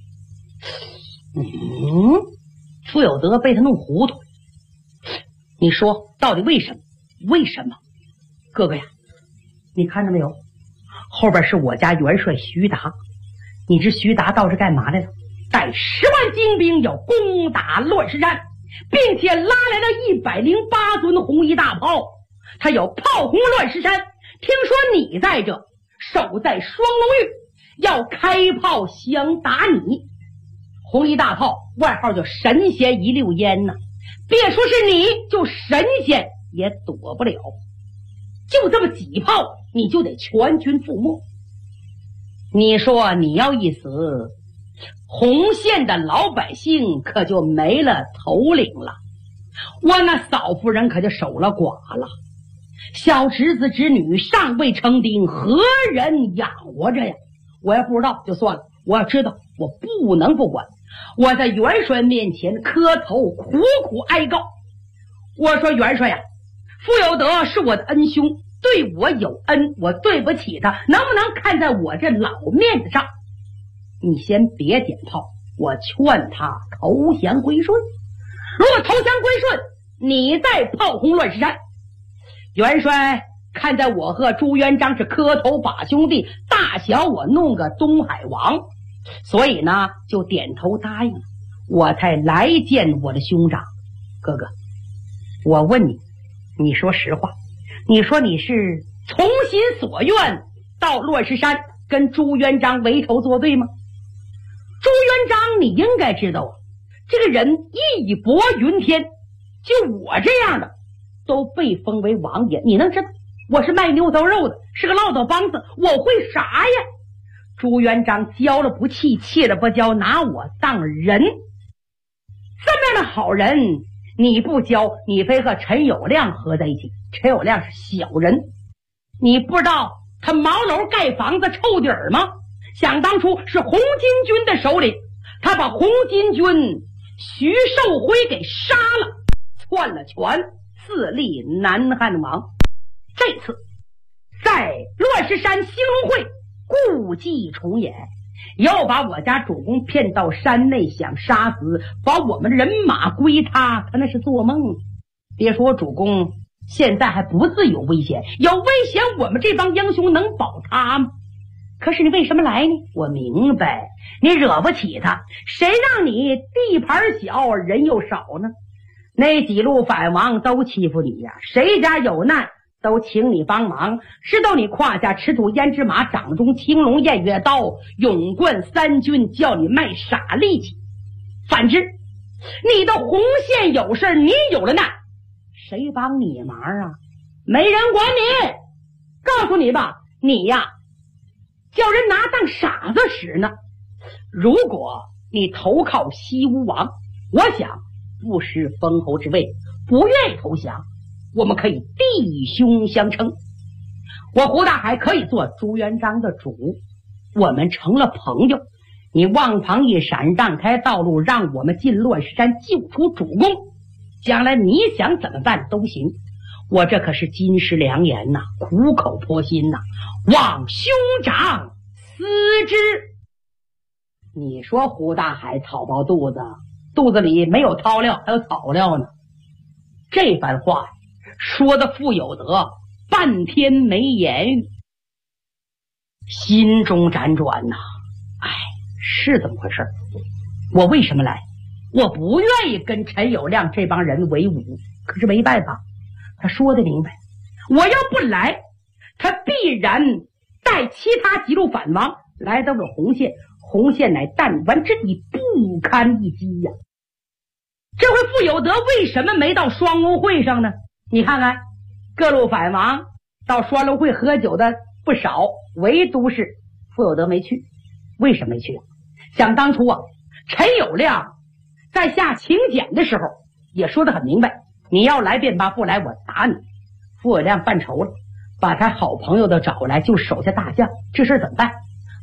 傅有德被他弄糊涂，你说到底为什么？为什么？哥哥呀，你看到没有？后边是我家元帅徐达，你知徐达倒是干嘛来了？带10万精兵要攻打乱石山，并且拉来了108尊红衣大炮，他要炮轰乱石山。听说你在这，守在双龙峪，要开炮相打你。红衣大炮外号叫神仙一溜烟呐，别说是你，就神仙也躲不了。就这么几炮，你就得全军覆没。你说你要一死，红县的老百姓可就没了头领了，我那嫂夫人可就守了寡了，小侄子侄女尚未成丁，何人养活着呀？我要不知道就算了，我要知道，我不能不管。我在元帅面前磕头苦苦哀告，我说元帅呀，傅有德是我的恩兄，对我有恩，我对不起他，能不能看在我这老面子上，你先别点炮，我劝他投降归顺。如果投降归顺，你再炮轰乱石山。元帅看在我和朱元璋是磕头把兄弟，大小我弄个东海王，所以呢就点头答应了，我才来见我的兄长。哥哥，我问你，你说实话，你说你是从心所愿到乱石山跟朱元璋为仇作对吗？朱元璋你应该知道啊，这个人义薄云天，就我这样的都被封为王爷，你能知道我是卖牛头肉的，是个唠叨梆子，我会啥呀？朱元璋教了不气，气了不教，拿我当人，这么样的好人你不教，你非和陈友谅合在一起。陈友谅是小人，你不知道他茅楼盖房子臭底儿吗？想当初是红巾军的首领，他把红巾军徐寿辉给杀了，篡了权，自立南汉王。这次在乱石山兴隆会故伎重演，要把我家主公骗到山内，想杀死，把我们的人马归他，他那是做梦。别说主公现在还不自有危险，有危险我们这帮英雄能保他吗？可是你为什么来呢？我明白，你惹不起他，谁让你地盘小人又少呢？那几路反王都欺负你呀，谁家有难都请你帮忙，知道你胯下赤兔胭脂马，掌中青龙偃月刀，勇冠三军，叫你卖傻力气。反之，你的红线有事，你有了难，谁帮你忙啊？没人管你。告诉你吧，你呀叫人拿当傻子使呢。如果你投靠西吴王，我想不失封侯之位，不愿意投降，我们可以弟兄相称，我胡大海可以做朱元璋的主，我们成了朋友。你望旁一闪，让开道路，让我们进乱石山救出主公，将来你想怎么办都行。我这可是金石良言呐，苦口婆心呐，望兄长思之。你说胡大海草包肚子，肚子里没有掏料还有草料呢。这番话说的傅有德半天没言语，心中辗转呐。哎，是怎么回事？我为什么来？我不愿意跟陈友谅这帮人为伍，可是没办法，他说的明白，我要不来，他必然带其他几路反王来到了红县，红县乃弹丸之地，不堪一击呀。这回傅有德为什么没到双龙会上呢？你看看各路反王到双龙会喝酒的不少，唯独是傅有德没去。为什么没去？想当初啊，陈友谅在下请柬的时候也说得很明白，你要来便罢，不来我打你。傅有谅犯愁了，把他好朋友都找来，就手下大将，这事怎么办？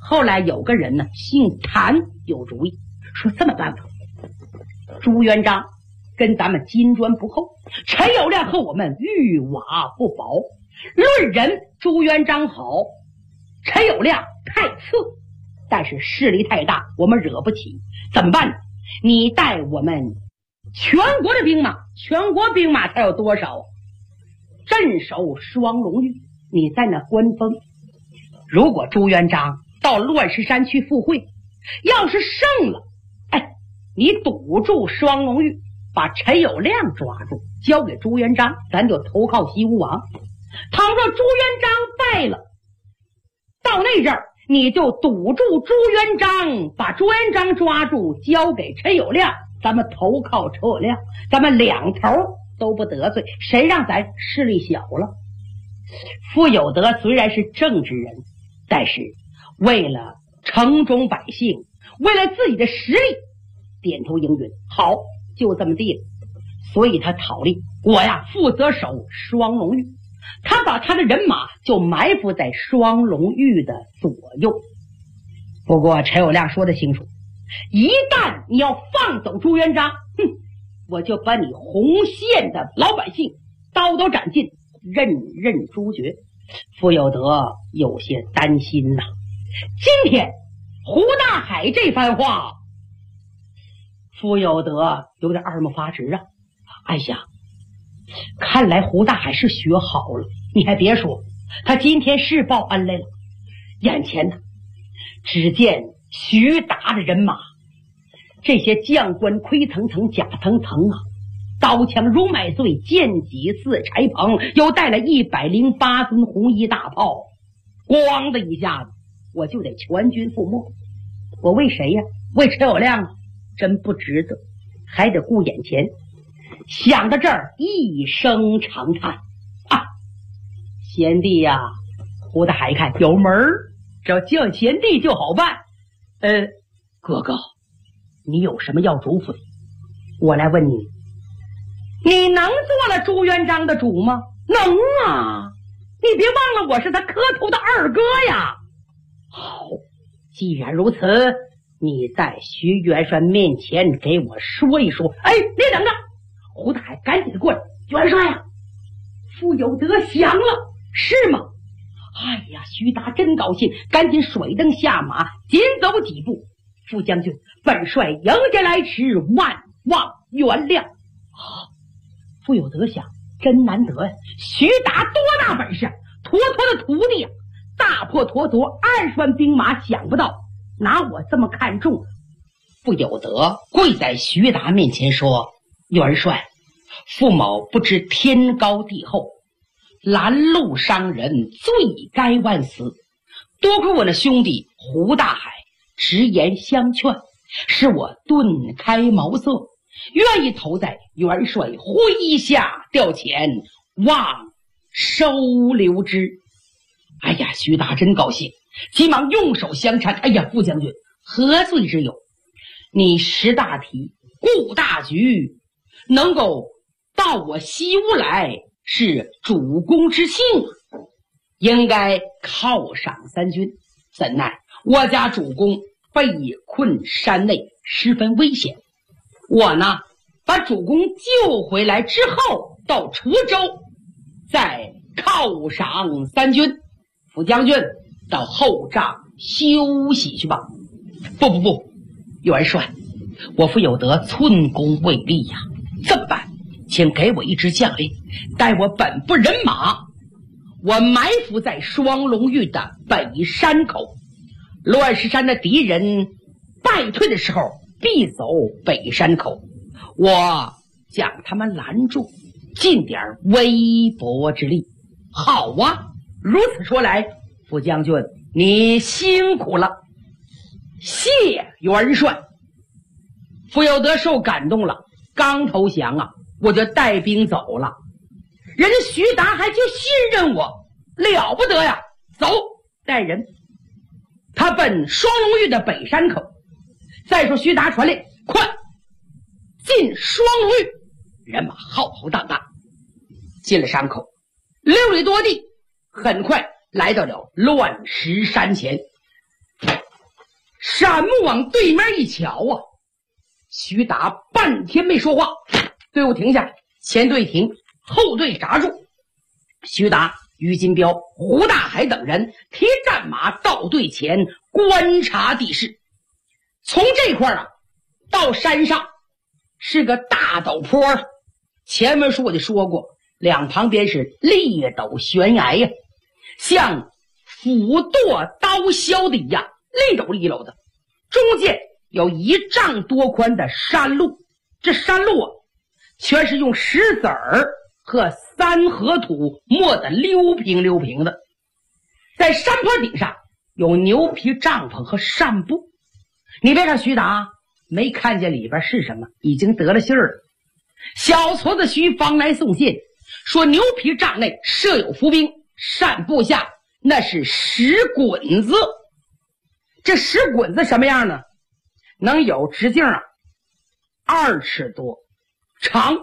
后来有个人呢，姓谭，有主意，说这么办吧，朱元璋跟咱们金砖不厚，陈友谅和我们玉瓦不保。论人，朱元璋好，陈友谅太次，但是势力太大，我们惹不起。怎么办呢？你带我们全国的兵马，全国兵马才有多少啊？镇守双龙峪，你在那观风。如果朱元璋到乱石山去赴会，要是胜了，你堵住双龙峪，把陈友谅抓住，交给朱元璋，咱就投靠西吴王。倘若朱元璋败了，到那阵儿你就堵住朱元璋，把朱元璋抓住，交给陈友谅，咱们投靠陈友谅，咱们两头都不得罪，谁让咱势力小了？傅有德虽然是政治人，但是为了城中百姓，为了自己的实力，点头应允，好，就这么地了。所以他讨令我呀负责守双龙峪，他把他的人马就埋伏在双龙峪的左右。不过陈友谅说得清楚，一旦你要放走朱元璋，我就把你红线的老百姓刀刀斩尽，任任诛绝。傅有德有些担心呐。今天胡大海这番话，傅有德有点耳目发直啊。哎呀，看来胡大海是学好了。你还别说，他今天是报恩来了。眼前呢，只见徐达的人马，这些将官盔层层甲层层啊，刀枪如买醉，剑戟似柴棚，又带了108尊红衣大炮，咣的一下子我就得全军覆没。我为谁呀？为陈友谅啊，真不值得，还得顾眼前。想到这儿，一声长叹啊，贤弟呀！胡大海一看有门儿，只要叫贤弟就好办。哥哥，你有什么要嘱咐的？我来问你，你能做了朱元璋的主吗？能啊！你别忘了我是他磕头的二哥呀。好，既然如此，你在徐元帅面前给我说一说。你等着！胡大海赶紧过来，元帅呀，傅有德降了，是吗？哎呀，徐达真高兴，赶紧甩灯下马，紧走几步。傅将军，本帅迎接来迟，万望原谅。傅有德想，真难得呀，徐达多大本事，坨坨的徒弟呀，大破陀陀，20万兵马，想不到拿我这么看重。傅有德跪在徐达面前说，元帅，傅某不知天高地厚，拦路伤人，罪该万死。多亏我的兄弟胡大海直言相劝，使我顿开茅塞，愿意投在元帅麾下调遣，望收留之。哎呀，徐达真高兴，急忙用手相搀。哎呀，傅将军，何罪之有？你识大体，顾大局，能够到我西屋来，是主公之幸，应该犒赏3军。怎奈我家主公被困山内，十分危险。我呢，把主公救回来之后，到滁州再犒赏3军。傅将军到后帐休息去吧。不，元帅，我傅有德寸功未立呀。这么办？请给我一支将令，带我本部人马，我埋伏在双龙峪的北山口。乱石山的敌人败退的时候，必走北山口，我将他们拦住，尽点微薄之力。好啊，如此说来，傅将军你辛苦了。谢元帅。傅有德受感动了，刚投降啊，我就带兵走了。人家徐达还就信任我，了不得呀！走，带人。他奔双龙峪的北山口。再说徐达传令，快进双龙峪。人马浩浩荡荡进了山口，6里多地，很快来到了乱石山前。 闪目往对面一瞧啊，徐达半天没说话，队伍停下，前队停，后队闸住。徐达、于金彪、胡大海等人提战马到队前观察地势。从这块啊到山上是个大陡坡，前文书我就说过，两旁边是裂陡悬崖呀，像斧剁刀削的一样，立陡立陡的。中间有1丈多宽的山路，这山路啊全是用石子儿和三合土磨得溜平溜平的。在山坡顶上有牛皮帐篷和扇布。你别看徐达没看见里边是什么，已经得了信儿了。小矬子徐方来送信，说牛皮帐内设有伏兵，扇布下那是石滚子。这石滚子什么样呢？能有直径2尺多，长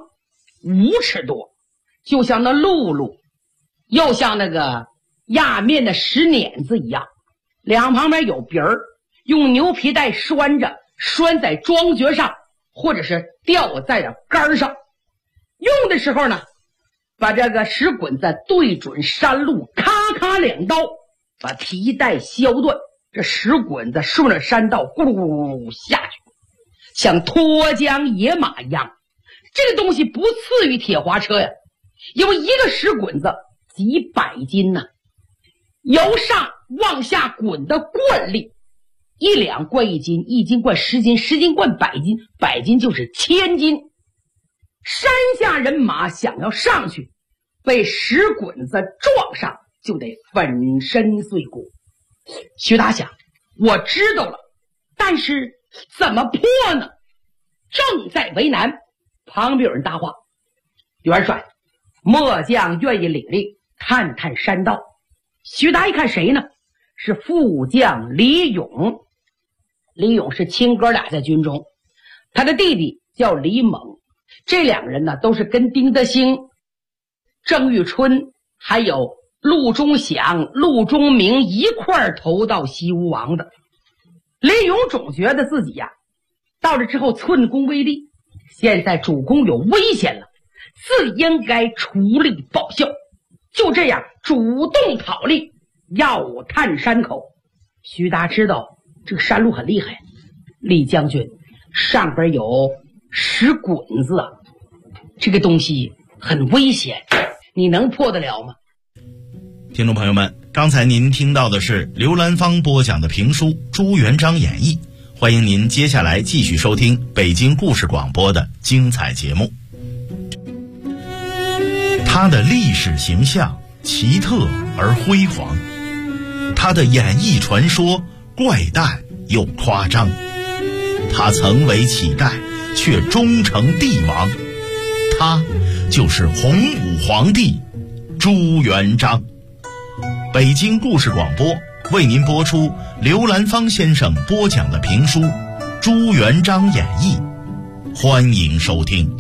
5尺多，就像那辘轳，又像那个压面的石碾子一样。两旁边有鼻儿，用牛皮带拴着，拴在桩橛上，或者是吊在了杆上。用的时候呢，把这个石滚子对准山路，咔咔2刀，把皮带削断。这石滚子顺着山道咕噜咕噜下去，像脱缰野马一样。这个东西不次于铁滑车呀，因为一个石滚子几百斤呢，由上往下滚的惯力，1两灌1斤，1斤灌10斤，10斤灌100斤，100斤就是1000斤。山下人马想要上去，被石滚子撞上，就得粉身碎骨。徐达想，我知道了，但是怎么破呢？正在为难，旁边有人搭话：元帅，末将愿意领令探探山道。徐达一看谁呢？是副将李勇。李勇是亲哥俩在军中，他的弟弟叫李猛。这两个人呢，都是跟丁德兴、郑玉春还有陆中祥、陆中明一块投到西吴王的。李勇总觉得自己呀，到了之后寸功微利，现在主公有危险了，自应该出力报效。就这样主动讨力，要探山口。徐达知道这个山路很厉害，李将军，上边有石滚子啊，这个东西很危险，你能破得了吗？ 听众朋友们，刚才您听到的是刘兰芳播讲的评书《朱元璋演义》，欢迎您接下来继续收听北京故事广播的精彩节目。他的历史形象奇特而辉煌，他的演义传说怪诞又夸张，他曾为乞丐却终成帝王，他就是洪武皇帝朱元璋。北京故事广播为您播出刘兰芳先生播讲的评书《朱元璋演义》，欢迎收听。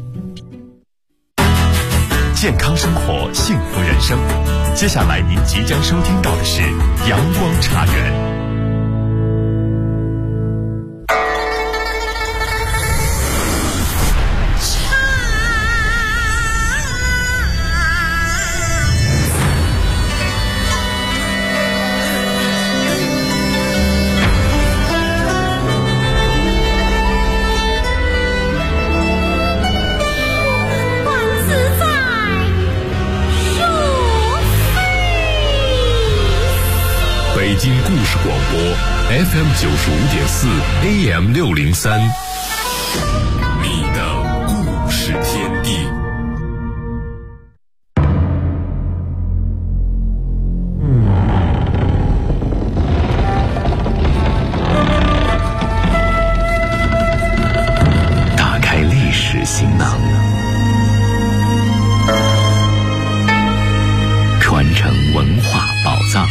健康生活，幸福人生。接下来您即将收听到的是阳光茶园。 北京故事广播 FM95.4 AM603， 你的故事天地。 打开历史行囊，传承文化宝藏。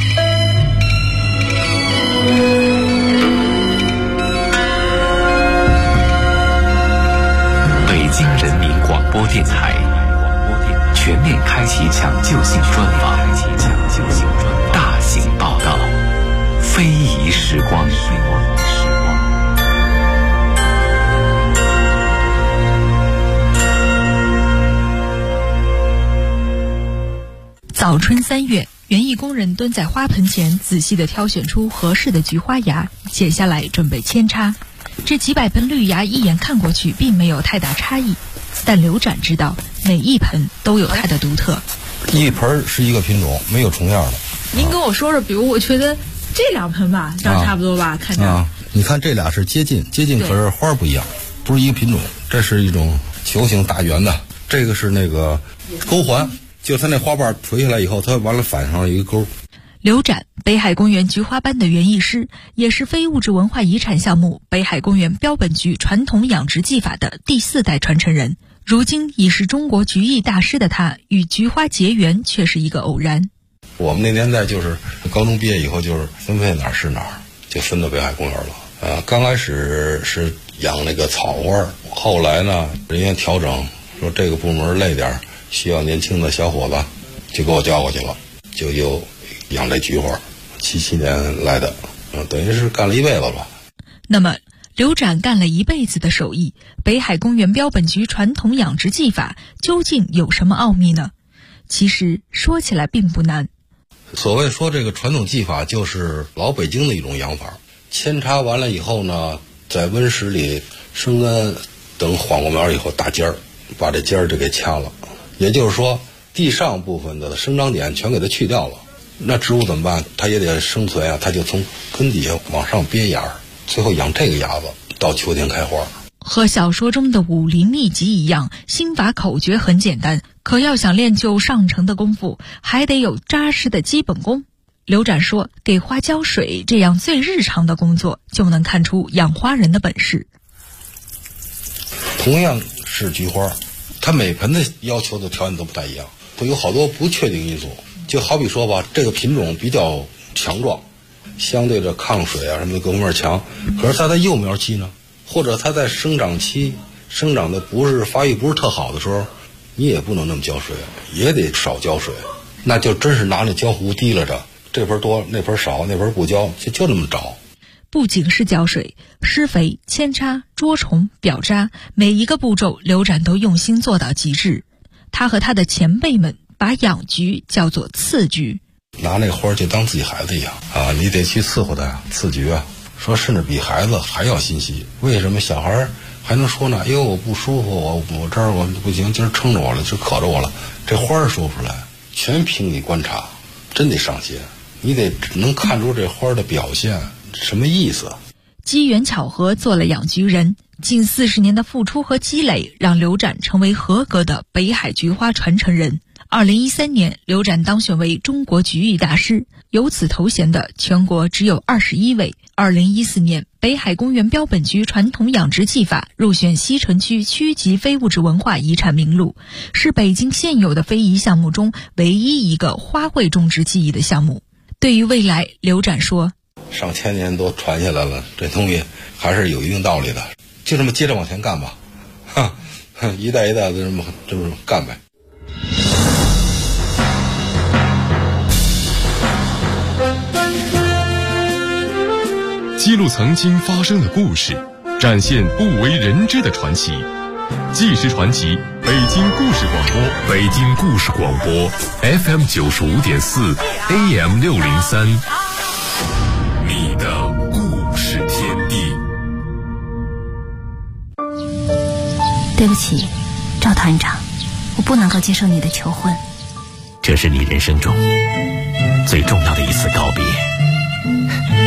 北京人民广播电台全面开启抢救性专访，大型报道，非遗时光。 早春3月，园艺工人蹲在花盆前，仔细地挑选出合适的菊花芽，剪下来准备扦插。这几百盆绿芽一眼看过去并没有太大差异，但刘展知道每一盆都有它的独特。 一盆是一个品种，没有重样的。 您跟我说说，比如我觉得这2盆吧，长差不多吧？看着你看这俩是接近，可是花不一样，不是一个品种。这是一种球形大圆的，这个是那个钩环，就它那花瓣垂下来以后，它完了反上了一个钩。 刘展，北海公园菊花班的园艺师，也是非物质文化遗产项目北海公园标本菊传统养殖技法的第4代传承人。如今已是中国菊艺大师的他，与菊花结缘却是一个偶然。 我们那年代就是高中毕业以后，就是分配哪儿是哪儿，就分到北海公园了。刚开始是养那个草花，后来呢，人员调整，说这个部门累点，需要年轻的小伙子，就给我叫过去了，就又养这菊花。77年来的，等于是干了一辈子了。 那么刘展干了一辈子的手艺，北海公园标本菊传统养殖技法究竟有什么奥秘呢？其实说起来并不难。 所谓说这个传统技法，就是老北京的一种养法。扦插完了以后呢，在温室里生根，等缓过苗以后打尖儿，把这尖儿就给掐了。也就是说，地上部分的生长点全给它去掉了。那植物怎么办？它也得生存啊，它就从根底下往上编芽，最后养这个芽子，到秋天开花。 和小说中的武林秘籍一样，心法口诀很简单，可要想练就上乘的功夫，还得有扎实的基本功。刘展说，给花浇水这样最日常的工作，就能看出养花人的本事。 同样是菊花，它每盆的要求的条件都不太一样，会有好多不确定因素。就好比说吧，这个品种比较强壮，相对的抗水啊什么的各方面强，可是它在幼苗期呢，或者它在生长期生长的发育不是特好的时候，你也不能那么浇水，也得少浇水，那就真是拿那浇壶提了着，这盆多那盆少，那盆不浇，就那么着。 不仅是浇水、施肥、扦插、捉虫、表扎，每一个步骤刘展都用心做到极致。他和他的前辈们把养菊叫做刺菊， 拿那花就当自己孩子一样啊，你得去伺候它呀，刺菊啊，说甚至比孩子还要心细。为什么小孩还能说呢？因为我不舒服，我这儿我不行，今儿撑着我了，就渴着我了。这花说不出来，全凭你观察，真得上心，你得能看出这花的表现什么意思。 机缘巧合做了养菊人，近40年的付出和积累，让刘展成为合格的北海菊花传承人。2013年，刘展当选为中国菊艺大师，有此头衔的全国只有21位。2014年，北海公园标本菊传统养殖技法入选西城区区级非物质文化遗产名录，是北京现有的非遗项目中唯一一个花卉种植技艺的项目。对于未来，刘展说， 上千年都传下来了，这东西还是有一定道理的，就这么接着往前干吧，一代一代的这么干呗。 记录曾经发生的故事，展现不为人知的传奇。纪实传奇，北京故事广播， 北京故事广播 FM 95.4 AM 603，你的故事天地。 对不起，赵团长，我不能够接受你的求婚。 这是你人生中最重要的一次告别。